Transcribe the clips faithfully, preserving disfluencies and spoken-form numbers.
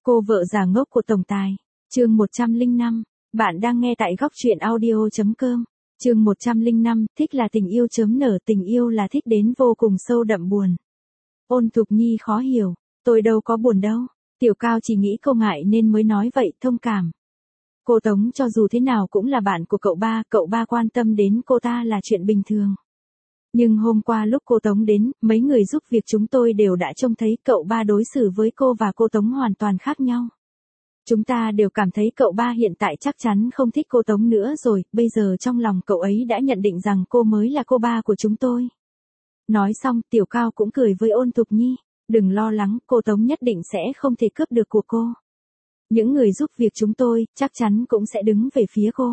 Cô vợ già ngốc của tổng tài. Chương một trăm lẻ năm. Bạn đang nghe tại góc truyện audio chấm com. Chương một trăm lẻ năm, thích là tình yêu chớm nở, tình yêu là thích đến vô cùng sâu đậm buồn. Ôn Thục Nhi khó hiểu, tôi đâu có buồn đâu. Tiểu Cao chỉ nghĩ cô ngại nên mới nói vậy, thông cảm. Cô Tống cho dù thế nào cũng là bạn của cậu ba, cậu ba quan tâm đến cô ta là chuyện bình thường. Nhưng hôm qua lúc cô Tống đến, mấy người giúp việc chúng tôi đều đã trông thấy cậu ba đối xử với cô và cô Tống hoàn toàn khác nhau. Chúng ta đều cảm thấy cậu ba hiện tại chắc chắn không thích cô Tống nữa rồi, bây giờ trong lòng cậu ấy đã nhận định rằng cô mới là cô ba của chúng tôi. Nói xong, Tiểu Cao cũng cười với Ôn Thục Nhi, đừng lo lắng, cô Tống nhất định sẽ không thể cướp được của cô. Những người giúp việc chúng tôi, chắc chắn cũng sẽ đứng về phía cô.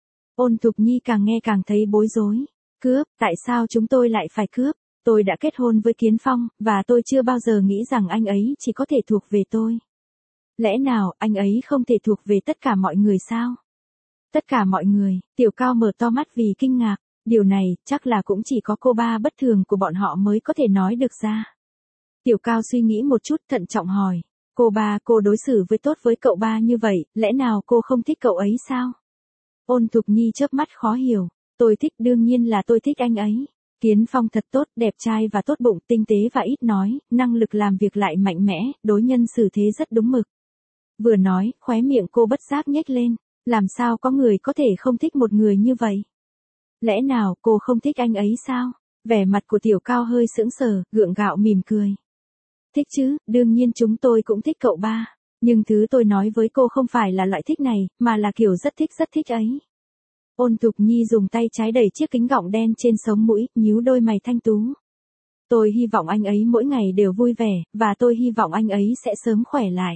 Ôn Thục Nhi càng nghe càng thấy bối rối. Cướp, tại sao chúng tôi lại phải cướp? Tôi đã kết hôn với Kiến Phong, và tôi chưa bao giờ nghĩ rằng anh ấy chỉ có thể thuộc về tôi. Lẽ nào anh ấy không thể thuộc về tất cả mọi người sao? Tất cả mọi người, Tiểu Cao mở to mắt vì kinh ngạc. Điều này, chắc là cũng chỉ có cô ba bất thường của bọn họ mới có thể nói được ra. Tiểu Cao suy nghĩ một chút, thận trọng hỏi. Cô ba, cô đối xử với tốt với cậu ba như vậy, lẽ nào cô không thích cậu ấy sao? Ôn Thục Nhi chớp mắt khó hiểu. Tôi thích, đương nhiên là tôi thích anh ấy. Kiến Phong thật tốt, đẹp trai và tốt bụng, tinh tế và ít nói, năng lực làm việc lại mạnh mẽ, đối nhân xử thế rất đúng mực. Vừa nói, khóe miệng cô bất giác nhếch lên. Làm sao có người có thể không thích một người như vậy? Lẽ nào cô không thích anh ấy sao? Vẻ mặt của Tiểu Cao hơi sững sờ, gượng gạo mỉm cười. Thích chứ, đương nhiên chúng tôi cũng thích cậu ba. Nhưng thứ tôi nói với cô không phải là loại thích này, mà là kiểu rất thích rất thích ấy. Ôn Thục Nhi dùng tay trái đẩy chiếc kính gọng đen trên sống mũi, nhíu đôi mày thanh tú. Tôi hy vọng anh ấy mỗi ngày đều vui vẻ, và tôi hy vọng anh ấy sẽ sớm khỏe lại.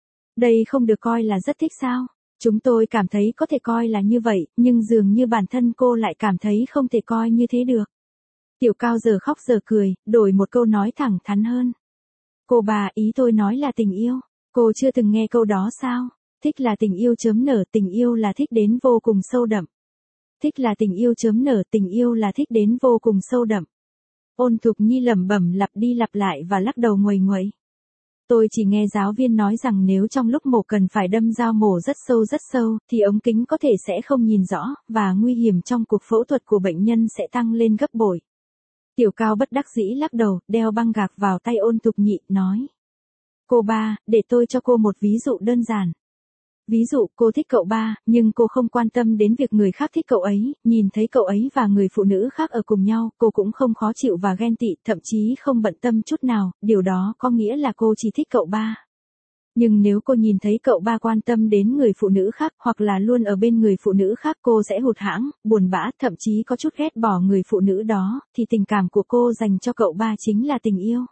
Đây không được coi là rất thích sao? Chúng tôi cảm thấy có thể coi là như vậy, nhưng dường như bản thân cô lại cảm thấy không thể coi như thế được. Tiểu Cao giờ khóc giờ cười, đổi một câu nói thẳng thắn hơn. Cô bà, ý tôi nói là tình yêu. Cô chưa từng nghe câu đó sao? Thích là tình yêu chớm nở, tình yêu là thích đến vô cùng sâu đậm. Thích là tình yêu chớm nở, tình yêu là thích đến vô cùng sâu đậm. Ôn Thục Nhi lẩm bẩm lặp đi lặp lại và lắc đầu nguầy nguậy. Tôi chỉ nghe giáo viên nói rằng nếu trong lúc mổ cần phải đâm dao mổ rất sâu rất sâu, thì ống kính có thể sẽ không nhìn rõ, và nguy hiểm trong cuộc phẫu thuật của bệnh nhân sẽ tăng lên gấp bội. Tiểu Cao bất đắc dĩ lắc đầu, đeo băng gạc vào tay Ôn Thục Nhi, nói. Cô ba, để tôi cho cô một ví dụ đơn giản. Ví dụ, cô thích cậu ba, nhưng cô không quan tâm đến việc người khác thích cậu ấy, nhìn thấy cậu ấy và người phụ nữ khác ở cùng nhau, cô cũng không khó chịu và ghen tị, thậm chí không bận tâm chút nào, điều đó có nghĩa là cô chỉ thích cậu ba. Nhưng nếu cô nhìn thấy cậu ba quan tâm đến người phụ nữ khác, hoặc là luôn ở bên người phụ nữ khác, cô sẽ hụt hẫng, buồn bã, thậm chí có chút ghét bỏ người phụ nữ đó, thì tình cảm của cô dành cho cậu ba chính là tình yêu.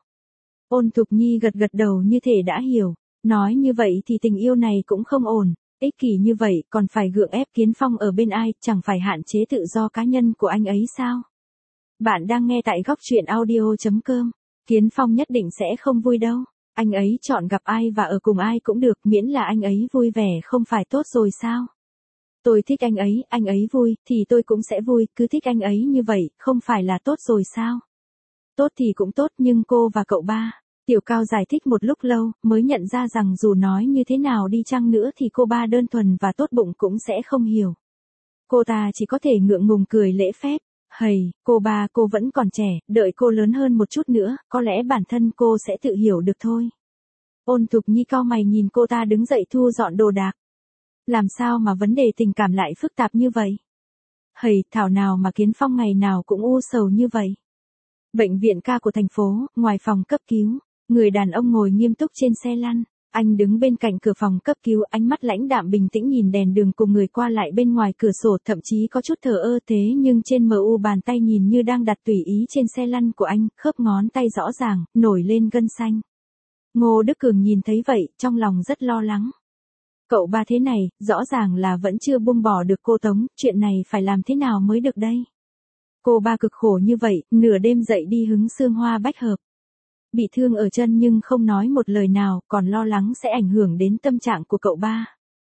Ôn Thục Nhi gật gật đầu như thể đã hiểu. Nói như vậy thì tình yêu này cũng không ổn, ích kỷ như vậy còn phải gượng ép Kiến Phong ở bên ai, chẳng phải hạn chế tự do cá nhân của anh ấy sao? Bạn đang nghe tại góc truyện audio chấm com. Kiến Phong nhất định sẽ không vui đâu, anh ấy chọn gặp ai và ở cùng ai cũng được, miễn là anh ấy vui vẻ không phải tốt rồi sao? Tôi thích anh ấy, anh ấy vui, thì tôi cũng sẽ vui, cứ thích anh ấy như vậy, không phải là tốt rồi sao? Tốt thì cũng tốt nhưng cô và cậu ba. Tiểu Cao giải thích một lúc lâu, mới nhận ra rằng dù nói như thế nào đi chăng nữa thì cô ba đơn thuần và tốt bụng cũng sẽ không hiểu. Cô ta chỉ có thể ngượng ngùng cười lễ phép. Hầy, cô ba, cô vẫn còn trẻ, đợi cô lớn hơn một chút nữa, có lẽ bản thân cô sẽ tự hiểu được thôi. Ôn Thục Nhi cau mày nhìn cô ta đứng dậy thu dọn đồ đạc. Làm sao mà vấn đề tình cảm lại phức tạp như vậy? Hầy, thảo nào mà Kiến Phong ngày nào cũng u sầu như vậy. Bệnh viện ca của thành phố, ngoài phòng cấp cứu. Người đàn ông ngồi nghiêm túc trên xe lăn, anh đứng bên cạnh cửa phòng cấp cứu, ánh mắt lãnh đạm bình tĩnh nhìn đèn đường cùng người qua lại bên ngoài cửa sổ, thậm chí có chút thờ ơ, thế nhưng trên mờ u bàn tay nhìn như đang đặt tùy ý trên xe lăn của anh, khớp ngón tay rõ ràng, nổi lên gân xanh. Ngô Đức Cường nhìn thấy vậy, trong lòng rất lo lắng. Cậu ba thế này, rõ ràng là vẫn chưa buông bỏ được cô Tống, chuyện này phải làm thế nào mới được đây? Cô ba cực khổ như vậy, nửa đêm dậy đi hứng xương hoa bách hợp. Bị thương ở chân nhưng không nói một lời nào, còn lo lắng sẽ ảnh hưởng đến tâm trạng của cậu ba.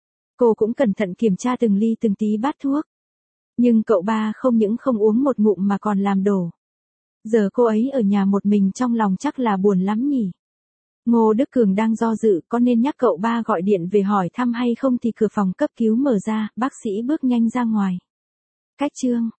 Cô cũng cẩn thận kiểm tra từng ly từng tí bát thuốc. Nhưng cậu ba không những không uống một ngụm mà còn làm đổ. Giờ cô ấy ở nhà một mình trong lòng chắc là buồn lắm nhỉ. Ngô Đức Cường đang do dự có nên nhắc cậu ba gọi điện về hỏi thăm hay không thì cửa phòng cấp cứu mở ra, bác sĩ bước nhanh ra ngoài. Cách chương